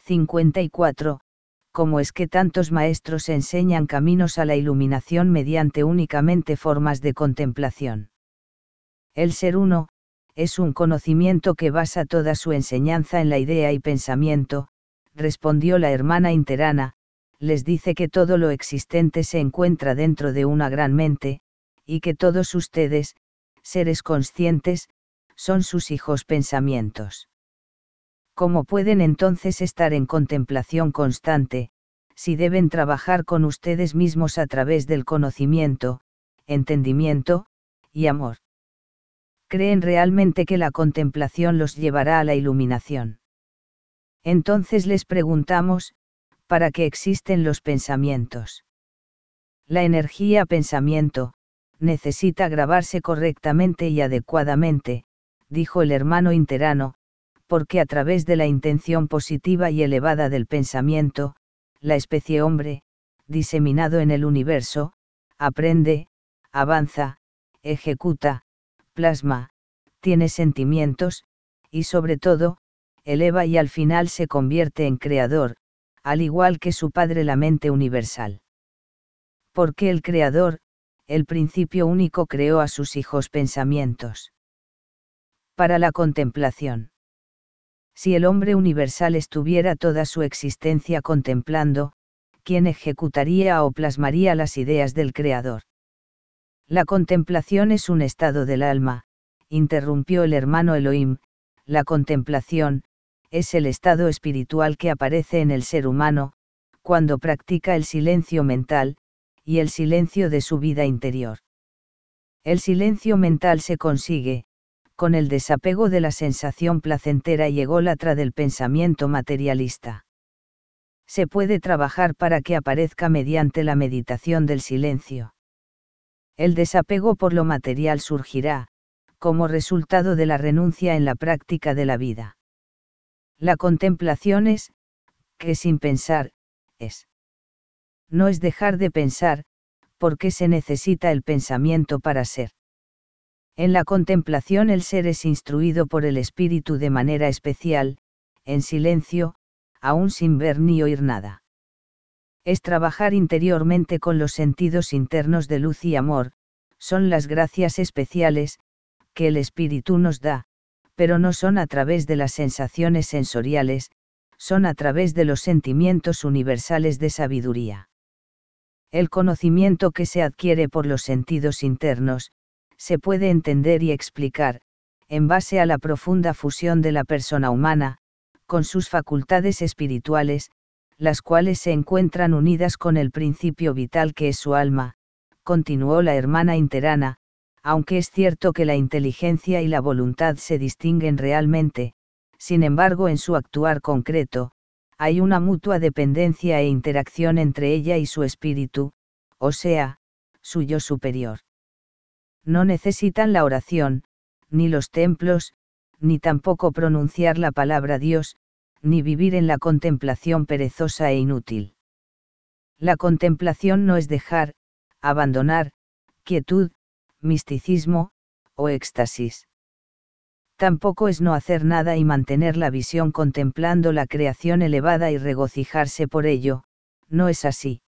54. ¿Cómo es que tantos maestros enseñan caminos a la iluminación mediante únicamente formas de contemplación? El ser uno, es un conocimiento que basa toda su enseñanza en la idea y pensamiento, respondió la hermana interana, les dice que todo lo existente se encuentra dentro de una gran mente, y que todos ustedes, seres conscientes, son sus hijos pensamientos. ¿Cómo pueden entonces estar en contemplación constante, si deben trabajar con ustedes mismos a través del conocimiento, entendimiento, y amor? ¿Creen realmente que la contemplación los llevará a la iluminación? Entonces les preguntamos, ¿para qué existen los pensamientos? La energía pensamiento, necesita grabarse correctamente y adecuadamente, dijo el hermano interano, porque a través de la intención positiva y elevada del pensamiento, la especie hombre, diseminado en el universo, aprende, avanza, ejecuta, plasma, tiene sentimientos, y sobre todo, eleva y al final se convierte en creador, al igual que su padre la mente universal. Porque el creador, el principio único creó a sus hijos pensamientos. Para la contemplación. Si el hombre universal estuviera toda su existencia contemplando, ¿quién ejecutaría o plasmaría las ideas del creador? La contemplación es un estado del alma, interrumpió el hermano Elohim, la contemplación, es el estado espiritual que aparece en el ser humano, cuando practica el silencio mental, y el silencio de su vida interior. El silencio mental se consigue, con el desapego de la sensación placentera y ególatra del pensamiento materialista. Se puede trabajar para que aparezca mediante la meditación del silencio. El desapego por lo material surgirá, como resultado de la renuncia en la práctica de la vida. La contemplación es, que sin pensar, es. No es dejar de pensar, porque se necesita el pensamiento para ser. En la contemplación el ser es instruido por el espíritu de manera especial, en silencio, aún sin ver ni oír nada. Es trabajar interiormente con los sentidos internos de luz y amor, son las gracias especiales, que el espíritu nos da, pero no son a través de las sensaciones sensoriales, son a través de los sentimientos universales de sabiduría. El conocimiento que se adquiere por los sentidos internos, se puede entender y explicar, en base a la profunda fusión de la persona humana, con sus facultades espirituales, las cuales se encuentran unidas con el principio vital que es su alma, continuó la hermana interana, aunque es cierto que la inteligencia y la voluntad se distinguen realmente, sin embargo en su actuar concreto, hay una mutua dependencia e interacción entre ella y su espíritu, o sea, su yo superior. No necesitan la oración, ni los templos, ni tampoco pronunciar la palabra Dios, ni vivir en la contemplación perezosa e inútil. La contemplación no es dejar, abandonar, quietud, misticismo, o éxtasis. Tampoco es no hacer nada y mantener la visión contemplando la creación elevada y regocijarse por ello, no es así.